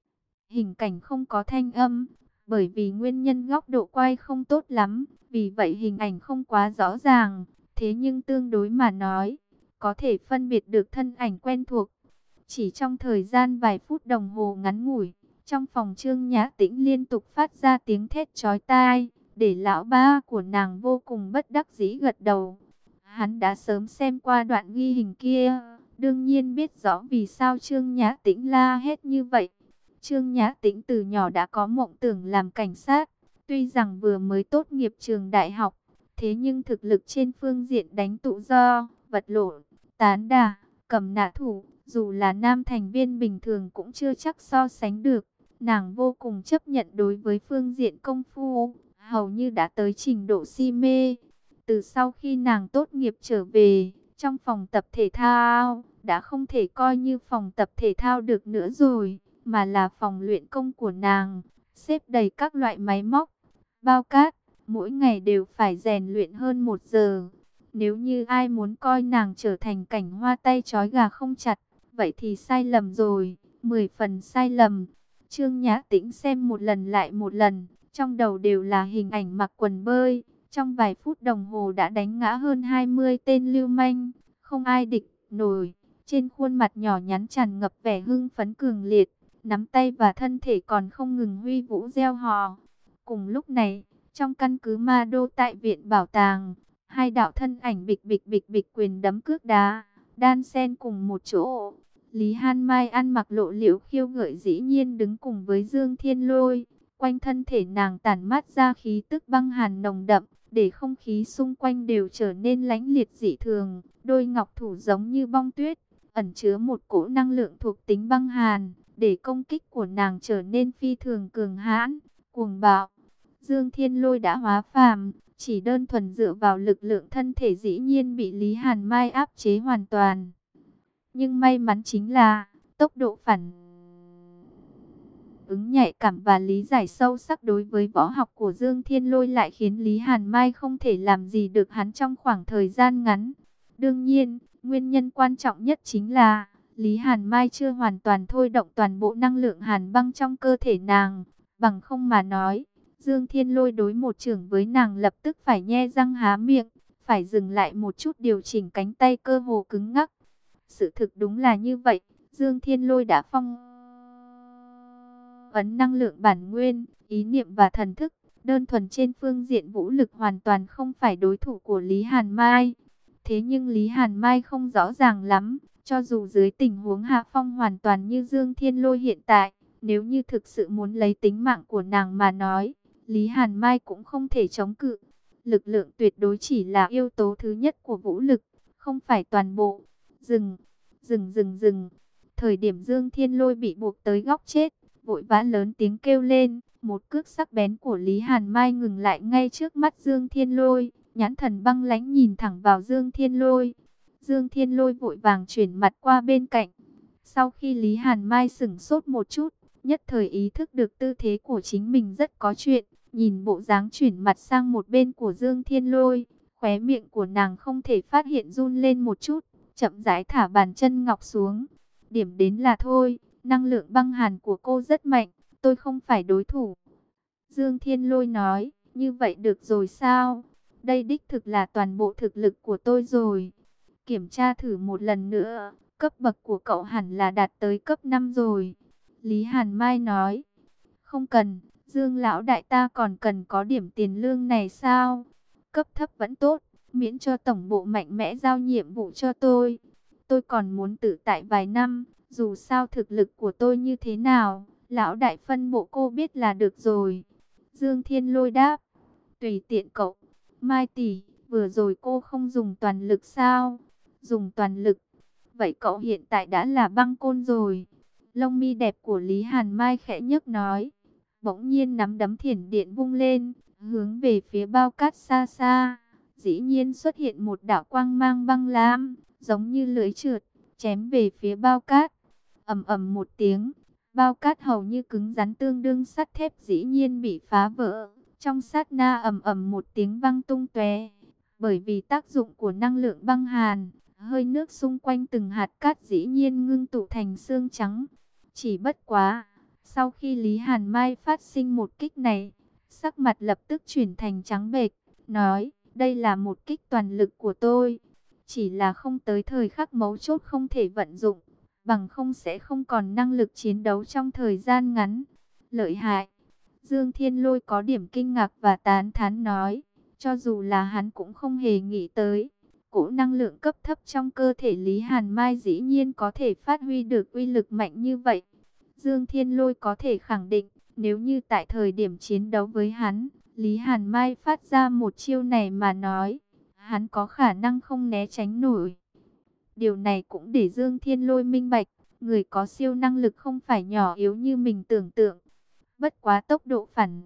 Hình cảnh không có thanh âm, bởi vì nguyên nhân góc độ quay không tốt lắm, vì vậy hình ảnh không quá rõ ràng. Thế nhưng tương đối mà nói, có thể phân biệt được thân ảnh quen thuộc. Chỉ trong thời gian vài phút đồng hồ ngắn ngủi, trong phòng Trương Nhã Tĩnh liên tục phát ra tiếng thét chói tai, để lão ba của nàng vô cùng bất đắc dĩ gật đầu. Hắn đã sớm xem qua đoạn ghi hình kia, đương nhiên biết rõ vì sao Trương Nhã Tĩnh la hét như vậy. Trương Nhã Tĩnh từ nhỏ đã có mộng tưởng làm cảnh sát, tuy rằng vừa mới tốt nghiệp trường đại học, thế nhưng thực lực trên phương diện đánh tự do, vật lộn, tán đả, cầm nã thủ, dù là nam thành viên bình thường cũng chưa chắc so sánh được. Nàng vô cùng chấp nhận đối với phương diện công phu, hầu như đã tới trình độ si mê. Từ sau khi nàng tốt nghiệp trở về, trong phòng tập thể thao, đã không thể coi như phòng tập thể thao được nữa rồi, mà là phòng luyện công của nàng, xếp đầy các loại máy móc, bao cát, mỗi ngày đều phải rèn luyện hơn một giờ. Nếu như ai muốn coi nàng trở thành cảnh hoa tay trói gà không chặt, vậy thì sai lầm rồi, mười phần sai lầm. Trương Nhã Tĩnh xem một lần lại một lần, trong đầu đều là hình ảnh mặc quần bơi. Trong vài phút đồng hồ đã đánh ngã hơn hai mươi tên lưu manh, không ai địch nổi. Trên khuôn mặt nhỏ nhắn tràn ngập vẻ hưng phấn cường liệt, nắm tay và thân thể còn không ngừng huy vũ reo hò. Cùng lúc này, trong căn cứ Ma Đô tại viện bảo tàng, hai đạo thân ảnh bịch bịch bịch bịch quyền đấm cước đá, đan xen cùng một chỗ. Lý Han Mai ăn mặc lộ liễu khiêu gợi dĩ nhiên đứng cùng với Dương Thiên Lôi. Quanh thân thể nàng tản mát ra khí tức băng hàn nồng đậm, để không khí xung quanh đều trở nên lãnh liệt dị thường. Đôi ngọc thủ giống như bông tuyết, ẩn chứa một cỗ năng lượng thuộc tính băng hàn, để công kích của nàng trở nên phi thường cường hãn, cuồng bạo. Dương Thiên Lôi đã hóa phàm, chỉ đơn thuần dựa vào lực lượng thân thể dĩ nhiên bị Lý Hàn Mai áp chế hoàn toàn. Nhưng may mắn chính là, tốc độ phản ứng nhạy cảm và lý giải sâu sắc đối với võ học của Dương Thiên Lôi lại khiến Lý Hàn Mai không thể làm gì được hắn trong khoảng thời gian ngắn. Đương nhiên, nguyên nhân quan trọng nhất chính là, Lý Hàn Mai chưa hoàn toàn thôi động toàn bộ năng lượng hàn băng trong cơ thể nàng. Bằng không mà nói, Dương Thiên Lôi đối một chưởng với nàng lập tức phải nhe răng há miệng, phải dừng lại một chút điều chỉnh cánh tay cơ hồ cứng ngắc. Sự thực đúng là như vậy, Dương Thiên Lôi đã phong ấn năng lượng bản nguyên, ý niệm và thần thức, đơn thuần trên phương diện vũ lực hoàn toàn không phải đối thủ của Lý Hàn Mai. Thế nhưng Lý Hàn Mai không rõ ràng lắm, cho dù dưới tình huống hạ phong hoàn toàn như Dương Thiên Lôi hiện tại, nếu như thực sự muốn lấy tính mạng của nàng mà nói, Lý Hàn Mai cũng không thể chống cự. Lực lượng tuyệt đối chỉ là yếu tố thứ nhất của vũ lực, không phải toàn bộ. Dừng, dừng dừng dừng. Thời điểm Dương Thiên Lôi bị buộc tới góc chết, vội vã lớn tiếng kêu lên, một cước sắc bén của Lý Hàn Mai ngừng lại ngay trước mắt Dương Thiên Lôi, nhãn thần băng lãnh nhìn thẳng vào Dương Thiên Lôi. Dương Thiên Lôi vội vàng chuyển mặt qua bên cạnh. Sau khi Lý Hàn Mai sững sốt một chút, nhất thời ý thức được tư thế của chính mình rất có chuyện, nhìn bộ dáng chuyển mặt sang một bên của Dương Thiên Lôi, khóe miệng của nàng không thể phát hiện run lên một chút, chậm rãi thả bàn chân ngọc xuống. Điểm đến là thôi, năng lượng băng hàn của cô rất mạnh, tôi không phải đối thủ. Dương Thiên Lôi nói, như vậy được rồi sao? Đây đích thực là toàn bộ thực lực của tôi rồi. kiểm tra thử một lần nữa, cấp bậc của cậu hẳn là đạt tới cấp năm rồi. Lý Hàn Mai nói, không cần, Dương lão đại ta còn cần có điểm tiền lương này sao? Cấp thấp vẫn tốt, miễn cho tổng bộ mạnh mẽ giao nhiệm vụ cho tôi. Tôi còn muốn tự tại vài năm, dù sao thực lực của tôi như thế nào, lão đại phân bộ cô biết là được rồi. Dương Thiên Lôi đáp, tùy tiện cậu. Mai tỷ, vừa rồi cô không dùng toàn lực sao? Dùng toàn lực. Vậy cậu hiện tại đã là băng côn rồi. Lông mi đẹp của Lý Hàn Mai khẽ nhấc nói. Bỗng nhiên nắm đấm thiểm điện vung lên, hướng về phía bao cát xa xa. Dĩ nhiên xuất hiện một đạo quang mang băng lam, giống như lưỡi trượt, chém về phía bao cát. Ầm ầm một tiếng, bao cát hầu như cứng rắn tương đương sắt thép dĩ nhiên bị phá vỡ. Trong sát na ầm ầm một tiếng vang tung tóe. Bởi vì tác dụng của năng lượng băng hàn, hơi nước xung quanh từng hạt cát dĩ nhiên ngưng tụ thành xương trắng. Chỉ bất quá, sau khi Lý Hàn Mai phát sinh một kích này, sắc mặt lập tức chuyển thành trắng bệch, nói, đây là một kích toàn lực của tôi. Chỉ là không tới thời khắc mấu chốt không thể vận dụng, bằng không sẽ không còn năng lực chiến đấu trong thời gian ngắn. Lợi hại. Dương Thiên Lôi có điểm kinh ngạc và tán thán nói, cho dù là hắn cũng không hề nghĩ tới. Cỗ năng lượng cấp thấp trong cơ thể Lý Hàn Mai dĩ nhiên có thể phát huy được uy lực mạnh như vậy. Dương Thiên Lôi có thể khẳng định, nếu như tại thời điểm chiến đấu với hắn, Lý Hàn Mai phát ra một chiêu này mà nói, hắn có khả năng không né tránh nổi. Điều này cũng để Dương Thiên Lôi minh bạch, người có siêu năng lực không phải nhỏ yếu như mình tưởng tượng. Bất quá tốc độ phản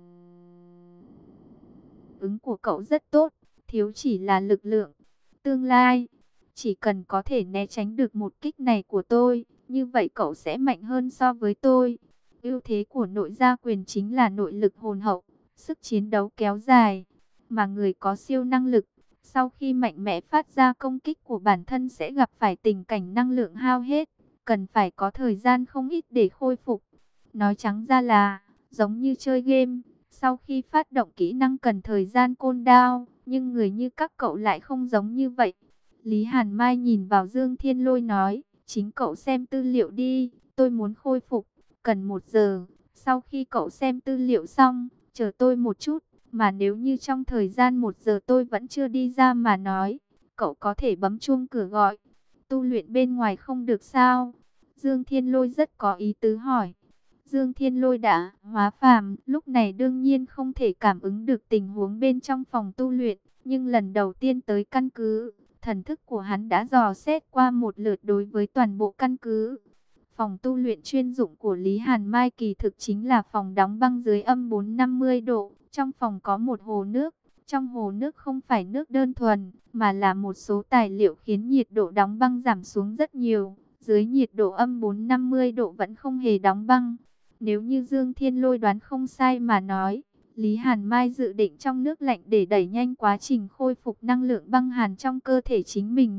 ứng của cậu rất tốt, thiếu chỉ là lực lượng. Tương lai, chỉ cần có thể né tránh được một kích này của tôi, như vậy cậu sẽ mạnh hơn so với tôi. Ưu thế của nội gia quyền chính là nội lực hồn hậu, sức chiến đấu kéo dài. Mà người có siêu năng lực, sau khi mạnh mẽ phát ra công kích của bản thân sẽ gặp phải tình cảnh năng lượng hao hết, cần phải có thời gian không ít để khôi phục. Nói trắng ra là, giống như chơi game, sau khi phát động kỹ năng cần thời gian cool down, nhưng người như các cậu lại không giống như vậy. Lý Hàn Mai nhìn vào Dương Thiên Lôi nói, chính cậu xem tư liệu đi, tôi muốn khôi phục, cần một giờ. Sau khi cậu xem tư liệu xong, chờ tôi một chút, mà nếu như trong thời gian một giờ tôi vẫn chưa đi ra mà nói, cậu có thể bấm chuông cửa gọi. Tu luyện bên ngoài không được sao? Dương Thiên Lôi rất có ý tứ hỏi. Dương Thiên Lôi đã hóa phàm, lúc này đương nhiên không thể cảm ứng được tình huống bên trong phòng tu luyện, nhưng lần đầu tiên tới căn cứ, thần thức của hắn đã dò xét qua một lượt đối với toàn bộ căn cứ. Phòng tu luyện chuyên dụng của Lý Hàn Mai kỳ thực chính là phòng đóng băng dưới âm bốn trăm năm mươi độ, trong phòng có một hồ nước, trong hồ nước không phải nước đơn thuần, mà là một số tài liệu khiến nhiệt độ đóng băng giảm xuống rất nhiều, dưới nhiệt độ âm bốn trăm năm mươi độ vẫn không hề đóng băng. Nếu như Dương Thiên Lôi đoán không sai mà nói, Lý Hàn Mai dự định trong nước lạnh để đẩy nhanh quá trình khôi phục năng lượng băng hàn trong cơ thể chính mình.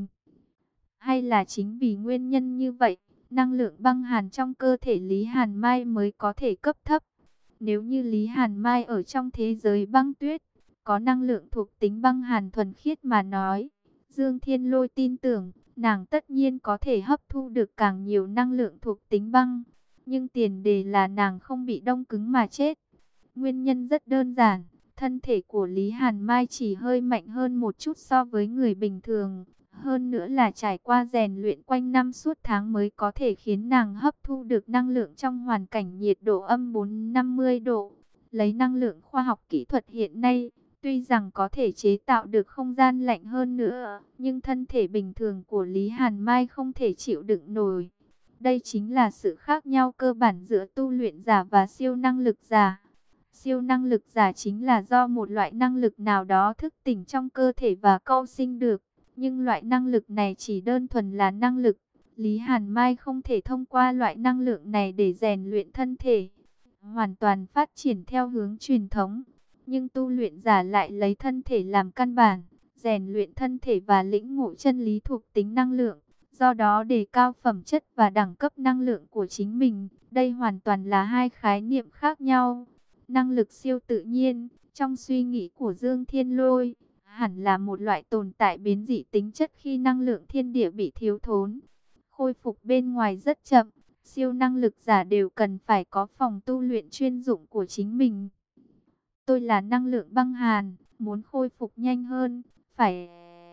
Hay là chính vì nguyên nhân như vậy, năng lượng băng hàn trong cơ thể Lý Hàn Mai mới có thể cấp thấp. Nếu như Lý Hàn Mai ở trong thế giới băng tuyết, có năng lượng thuộc tính băng hàn thuần khiết mà nói, Dương Thiên Lôi tin tưởng, nàng tất nhiên có thể hấp thu được càng nhiều năng lượng thuộc tính băng. Nhưng tiền đề là nàng không bị đông cứng mà chết. Nguyên nhân rất đơn giản, thân thể của Lý Hàn Mai chỉ hơi mạnh hơn một chút so với người bình thường. Hơn nữa là trải qua rèn luyện quanh năm suốt tháng mới có thể khiến nàng hấp thu được năng lượng trong hoàn cảnh nhiệt độ âm bốn trăm năm mươi độ. Lấy năng lượng khoa học kỹ thuật hiện nay, tuy rằng có thể chế tạo được không gian lạnh hơn nữa, nhưng thân thể bình thường của Lý Hàn Mai không thể chịu đựng nổi. Đây chính là sự khác nhau cơ bản giữa tu luyện giả và siêu năng lực giả. Siêu năng lực giả chính là do một loại năng lực nào đó thức tỉnh trong cơ thể và câu sinh được. Nhưng loại năng lực này chỉ đơn thuần là năng lực. Lý Hàn Mai không thể thông qua loại năng lượng này để rèn luyện thân thể, hoàn toàn phát triển theo hướng truyền thống. Nhưng tu luyện giả lại lấy thân thể làm căn bản, rèn luyện thân thể và lĩnh ngộ chân lý thuộc tính năng lượng. Do đó đề cao phẩm chất và đẳng cấp năng lượng của chính mình. Đây hoàn toàn là hai khái niệm khác nhau. Năng lực siêu tự nhiên, trong suy nghĩ của Dương Thiên Lôi, hẳn là một loại tồn tại biến dị tính chất khi năng lượng thiên địa bị thiếu thốn. Khôi phục bên ngoài rất chậm, siêu năng lực giả đều cần phải có phòng tu luyện chuyên dụng của chính mình. Tôi là năng lượng băng hàn, muốn khôi phục nhanh hơn, phải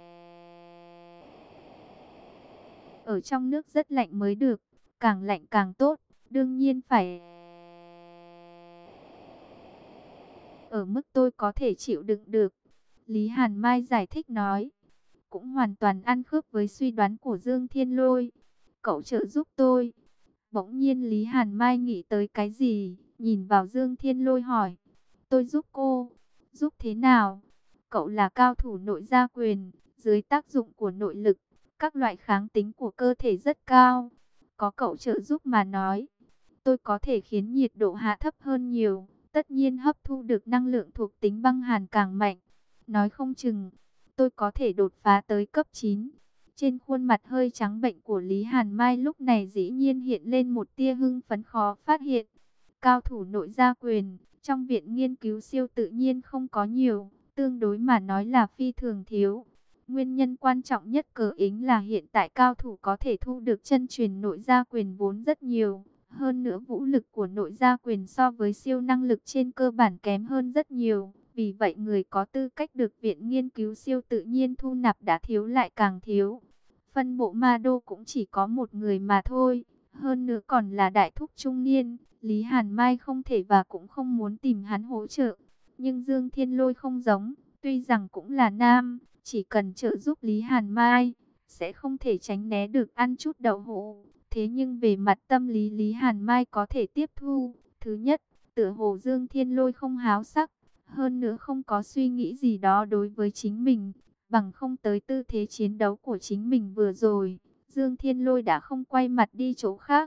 ở trong nước rất lạnh mới được, càng lạnh càng tốt, đương nhiên phải ở mức tôi có thể chịu đựng được. Lý Hàn Mai giải thích nói, cũng hoàn toàn ăn khớp với suy đoán của Dương Thiên Lôi. Cậu trợ giúp tôi. Bỗng nhiên Lý Hàn Mai nghĩ tới cái gì, nhìn vào Dương Thiên Lôi hỏi, tôi giúp cô, giúp thế nào? Cậu là cao thủ nội gia quyền, dưới tác dụng của nội lực, các loại kháng tính của cơ thể rất cao. Có cậu trợ giúp mà nói, tôi có thể khiến nhiệt độ hạ thấp hơn nhiều, tất nhiên hấp thu được năng lượng thuộc tính băng hàn càng mạnh. Nói không chừng, tôi có thể đột phá tới cấp chín. Trên khuôn mặt hơi trắng bệnh của Lý Hàn Mai lúc này dĩ nhiên hiện lên một tia hưng phấn khó phát hiện. Cao thủ nội gia quyền, trong viện nghiên cứu siêu tự nhiên không có nhiều, tương đối mà nói là phi thường thiếu. Nguyên nhân quan trọng nhất cờ ính là hiện tại cao thủ có thể thu được chân truyền nội gia quyền vốn rất nhiều. Hơn nữa vũ lực của nội gia quyền so với siêu năng lực trên cơ bản kém hơn rất nhiều. Vì vậy người có tư cách được viện nghiên cứu siêu tự nhiên thu nạp đã thiếu lại càng thiếu. Phân bộ ma đô cũng chỉ có một người mà thôi. Hơn nữa còn là đại thúc trung niên. Lý Hàn Mai không thể và cũng không muốn tìm hắn hỗ trợ. Nhưng Dương Thiên Lôi không giống. Tuy rằng cũng là nam, chỉ cần trợ giúp Lý Hàn Mai, sẽ không thể tránh né được ăn chút đậu hũ. Thế nhưng về mặt tâm lý Lý Hàn Mai có thể tiếp thu. Thứ nhất, tựa hồ Dương Thiên Lôi không háo sắc. Hơn nữa không có suy nghĩ gì đó đối với chính mình, bằng không tới tư thế chiến đấu của chính mình vừa rồi, Dương Thiên Lôi đã không quay mặt đi chỗ khác.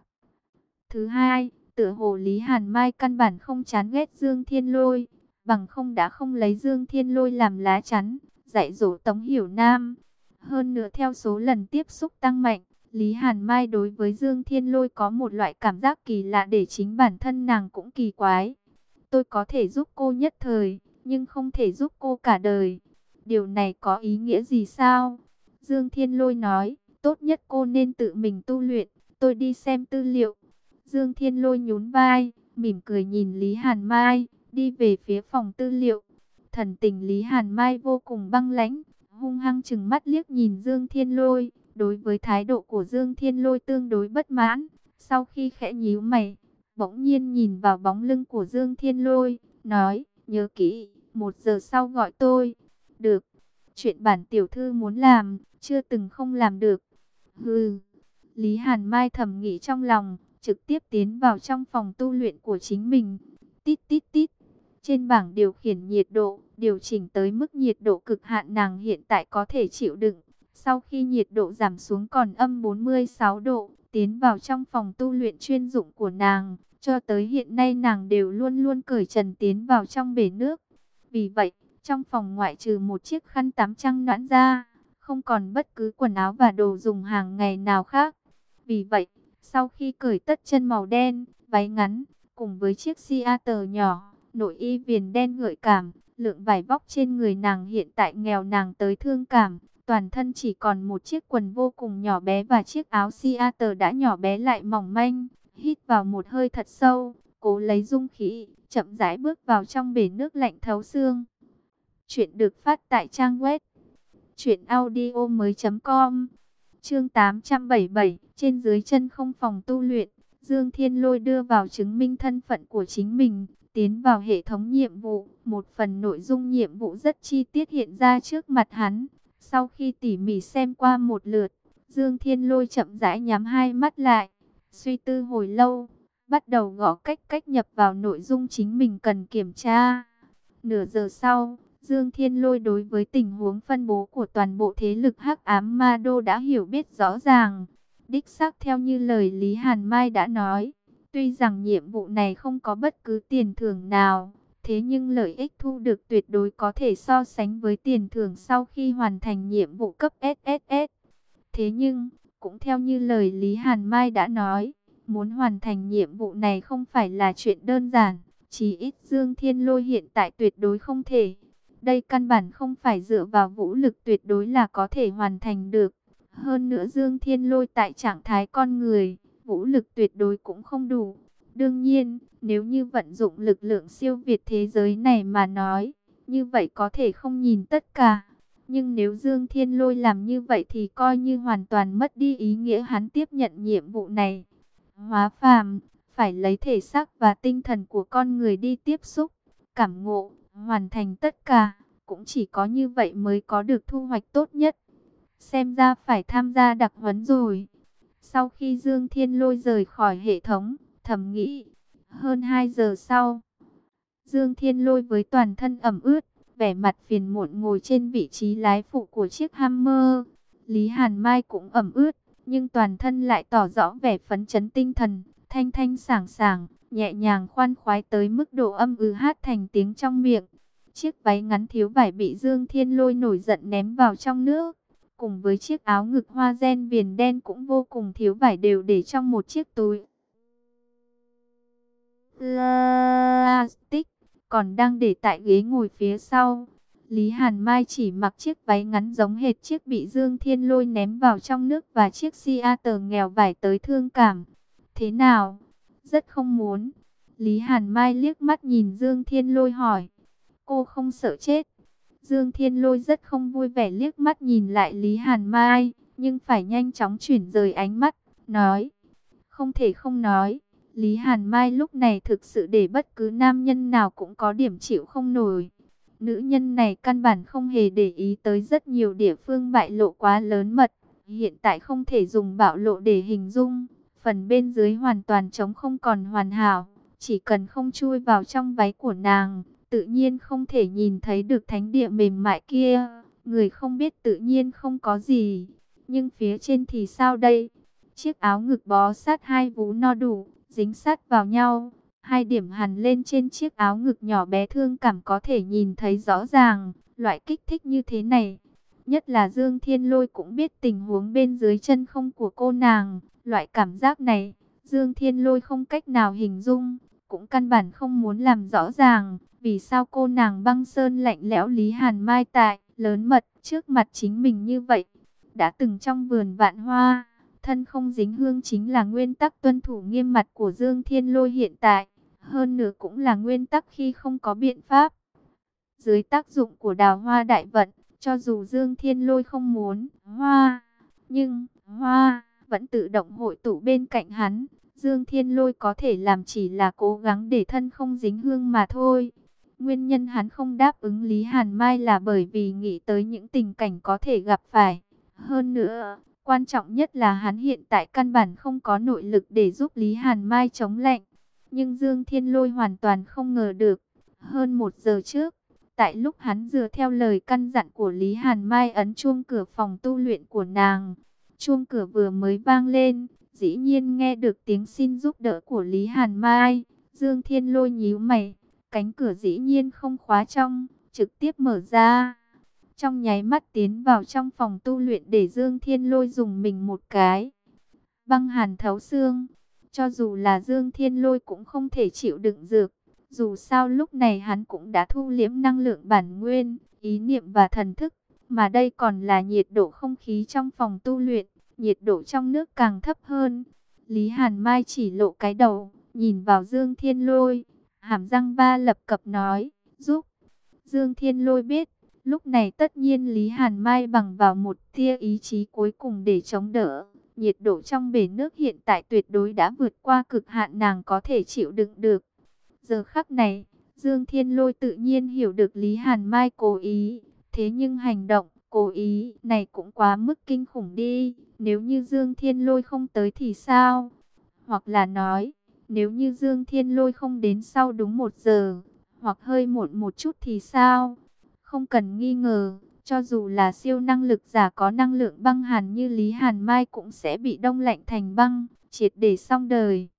Thứ hai, tựa hồ Lý Hàn Mai căn bản không chán ghét Dương Thiên Lôi, bằng không đã không lấy Dương Thiên Lôi làm lá chắn, dạy dỗ Tống Hiểu Nam. Hơn nữa theo số lần tiếp xúc tăng mạnh, Lý Hàn Mai đối với Dương Thiên Lôi có một loại cảm giác kỳ lạ để chính bản thân nàng cũng kỳ quái. Tôi có thể giúp cô nhất thời, nhưng không thể giúp cô cả đời. Điều này có ý nghĩa gì sao? Dương Thiên Lôi nói, tốt nhất cô nên tự mình tu luyện, tôi đi xem tư liệu. Dương Thiên Lôi nhún vai, mỉm cười nhìn Lý Hàn Mai, đi về phía phòng tư liệu. Thần tình Lý Hàn Mai vô cùng băng lãnh, hung hăng trừng mắt liếc nhìn Dương Thiên Lôi. Đối với thái độ của Dương Thiên Lôi tương đối bất mãn, sau khi khẽ nhíu mày, bỗng nhiên nhìn vào bóng lưng của Dương Thiên Lôi, nói, nhớ kỹ, một giờ sau gọi tôi. Được, chuyện bản tiểu thư muốn làm, chưa từng không làm được. Hừ, Lý Hàn Mai thầm nghĩ trong lòng, trực tiếp tiến vào trong phòng tu luyện của chính mình. Tít tít tít, trên bảng điều khiển nhiệt độ, điều chỉnh tới mức nhiệt độ cực hạn nàng hiện tại có thể chịu đựng. Sau khi nhiệt độ giảm xuống còn âm bốn mươi sáu độ, tiến vào trong phòng tu luyện chuyên dụng của nàng. Cho tới hiện nay nàng đều luôn luôn cởi trần tiến vào trong bể nước. Vì vậy, trong phòng ngoại trừ một chiếc khăn tắm trăng nõn ra, không còn bất cứ quần áo và đồ dùng hàng ngày nào khác. Vì vậy, sau khi cởi tất chân màu đen, váy ngắn, cùng với chiếc xiater nhỏ, nội y viền đen gợi cảm, lượng vải vóc trên người nàng hiện tại nghèo nàng tới thương cảm. Toàn thân chỉ còn một chiếc quần vô cùng nhỏ bé và chiếc áo xiater đã nhỏ bé lại mỏng manh. Hít vào một hơi thật sâu, cố lấy dung khí, chậm rãi bước vào trong bể nước lạnh thấu xương. Chuyện được phát tại trang web truyện audio mới chấm com. Chương tám trăm bảy mươi bảy, trên dưới chân không phòng tu luyện, Dương Thiên Lôi đưa vào chứng minh thân phận của chính mình, tiến vào hệ thống nhiệm vụ, một phần nội dung nhiệm vụ rất chi tiết hiện ra trước mặt hắn. Sau khi tỉ mỉ xem qua một lượt, Dương Thiên Lôi chậm rãi nhắm hai mắt lại, suy tư hồi lâu, bắt đầu gõ cách cách nhập vào nội dung chính mình cần kiểm tra. Nửa giờ sau, Dương Thiên Lôi đối với tình huống phân bố của toàn bộ thế lực Hắc Ám Ma Đô đã hiểu biết rõ ràng. Đích xác theo như lời Lý Hàn Mai đã nói, tuy rằng nhiệm vụ này không có bất cứ tiền thưởng nào, thế nhưng lợi ích thu được tuyệt đối có thể so sánh với tiền thưởng sau khi hoàn thành nhiệm vụ cấp ét ét ét. Thế nhưng, cũng theo như lời Lý Hàn Mai đã nói, muốn hoàn thành nhiệm vụ này không phải là chuyện đơn giản, chỉ ít Dương Thiên Lôi hiện tại tuyệt đối không thể. Đây căn bản không phải dựa vào vũ lực tuyệt đối là có thể hoàn thành được. Hơn nữa Dương Thiên Lôi tại trạng thái con người, vũ lực tuyệt đối cũng không đủ. Đương nhiên, nếu như vận dụng lực lượng siêu việt thế giới này mà nói, như vậy có thể không nhìn tất cả. Nhưng nếu Dương Thiên Lôi làm như vậy thì coi như hoàn toàn mất đi ý nghĩa hắn tiếp nhận nhiệm vụ này. Hóa phàm, phải lấy thể xác và tinh thần của con người đi tiếp xúc, cảm ngộ, hoàn thành tất cả. Cũng chỉ có như vậy mới có được thu hoạch tốt nhất. Xem ra phải tham gia đặc huấn rồi. Sau khi Dương Thiên Lôi rời khỏi hệ thống, thầm nghĩ. Hơn hai giờ sau, Dương Thiên Lôi với toàn thân ẩm ướt, vẻ mặt phiền muộn ngồi trên vị trí lái phụ của chiếc Hammer. Lý Hàn Mai cũng ẩm ướt, nhưng toàn thân lại tỏ rõ vẻ phấn chấn tinh thần, thanh thanh sảng sảng, nhẹ nhàng khoan khoái tới mức độ âm ư hát thành tiếng trong miệng. Chiếc váy ngắn thiếu vải bị Dương Thiên Lôi nổi giận ném vào trong nước, cùng với chiếc áo ngực hoa ren viền đen cũng vô cùng thiếu vải đều để trong một chiếc túi plastic, còn đang để tại ghế ngồi phía sau. Lý Hàn Mai chỉ mặc chiếc váy ngắn giống hệt chiếc bị Dương Thiên Lôi ném vào trong nước và chiếc Seattle nghèo vải tới thương cảm. Thế nào? Rất không muốn. Lý Hàn Mai liếc mắt nhìn Dương Thiên Lôi hỏi. Cô không sợ chết? Dương Thiên Lôi rất không vui vẻ liếc mắt nhìn lại Lý Hàn Mai, nhưng phải nhanh chóng chuyển rời ánh mắt, nói. Không thể không nói, Lý Hàn Mai lúc này thực sự để bất cứ nam nhân nào cũng có điểm chịu không nổi. Nữ nhân này căn bản không hề để ý tới rất nhiều địa phương bại lộ quá lớn mật, hiện tại không thể dùng bạo lộ để hình dung, phần bên dưới hoàn toàn trống không còn hoàn hảo, chỉ cần không chui vào trong váy của nàng, tự nhiên không thể nhìn thấy được thánh địa mềm mại kia. Người không biết tự nhiên không có gì, nhưng phía trên thì sao đây? Chiếc áo ngực bó sát hai vú no đủ, dính sát vào nhau. Hai điểm hằn lên trên chiếc áo ngực nhỏ bé thương cảm có thể nhìn thấy rõ ràng. Loại kích thích như thế này, nhất là Dương Thiên Lôi cũng biết tình huống bên dưới chân không của cô nàng. Loại cảm giác này, Dương Thiên Lôi không cách nào hình dung, cũng căn bản không muốn làm rõ ràng. Vì sao cô nàng băng sơn lạnh lẽo Lý Hàn Mai tại lớn mật trước mặt chính mình như vậy? Đã từng trong vườn vạn hoa, thân không dính hương chính là nguyên tắc tuân thủ nghiêm mật của Dương Thiên Lôi hiện tại. Hơn nữa cũng là nguyên tắc khi không có biện pháp. Dưới tác dụng của đào hoa đại vận, cho dù Dương Thiên Lôi không muốn hoa, nhưng hoa vẫn tự động hội tụ bên cạnh hắn. Dương Thiên Lôi có thể làm chỉ là cố gắng để thân không dính hương mà thôi. Nguyên nhân hắn không đáp ứng Lý Hàn Mai là bởi vì nghĩ tới những tình cảnh có thể gặp phải. Hơn nữa, quan trọng nhất là hắn hiện tại căn bản không có nội lực để giúp Lý Hàn Mai chống lạnh. Nhưng Dương Thiên Lôi hoàn toàn không ngờ được. Hơn một giờ trước, tại lúc hắn dựa theo lời căn dặn của Lý Hàn Mai ấn chuông cửa phòng tu luyện của nàng, chuông cửa vừa mới vang lên, dĩ nhiên nghe được tiếng xin giúp đỡ của Lý Hàn Mai. Dương Thiên Lôi nhíu mày, cánh cửa dĩ nhiên không khóa trong, trực tiếp mở ra. Trong nháy mắt tiến vào trong phòng tu luyện để Dương Thiên Lôi dùng mình một cái. Băng hàn thấu xương, cho dù là Dương Thiên Lôi cũng không thể chịu đựng dược. Dù sao lúc này hắn cũng đã thu liễm năng lượng bản nguyên, ý niệm và thần thức. Mà đây còn là nhiệt độ không khí trong phòng tu luyện, nhiệt độ trong nước càng thấp hơn. Lý Hàn Mai chỉ lộ cái đầu, nhìn vào Dương Thiên Lôi, hàm răng ba lập cập nói, giúp. Dương Thiên Lôi biết, lúc này tất nhiên Lý Hàn Mai bằng vào một tia ý chí cuối cùng để chống đỡ. Nhiệt độ trong bể nước hiện tại tuyệt đối đã vượt qua cực hạn nàng có thể chịu đựng được. Giờ khắc này, Dương Thiên Lôi tự nhiên hiểu được Lý Hàn Mai cố ý. Thế nhưng hành động cố ý này cũng quá mức kinh khủng đi. Nếu như Dương Thiên Lôi không tới thì sao? Hoặc là nói, nếu như Dương Thiên Lôi không đến sau đúng một giờ, hoặc hơi muộn một chút thì sao? Không cần nghi ngờ, cho dù là siêu năng lực giả có năng lượng băng hàn như Lý Hàn Mai cũng sẽ bị đông lạnh thành băng, triệt để xong đời.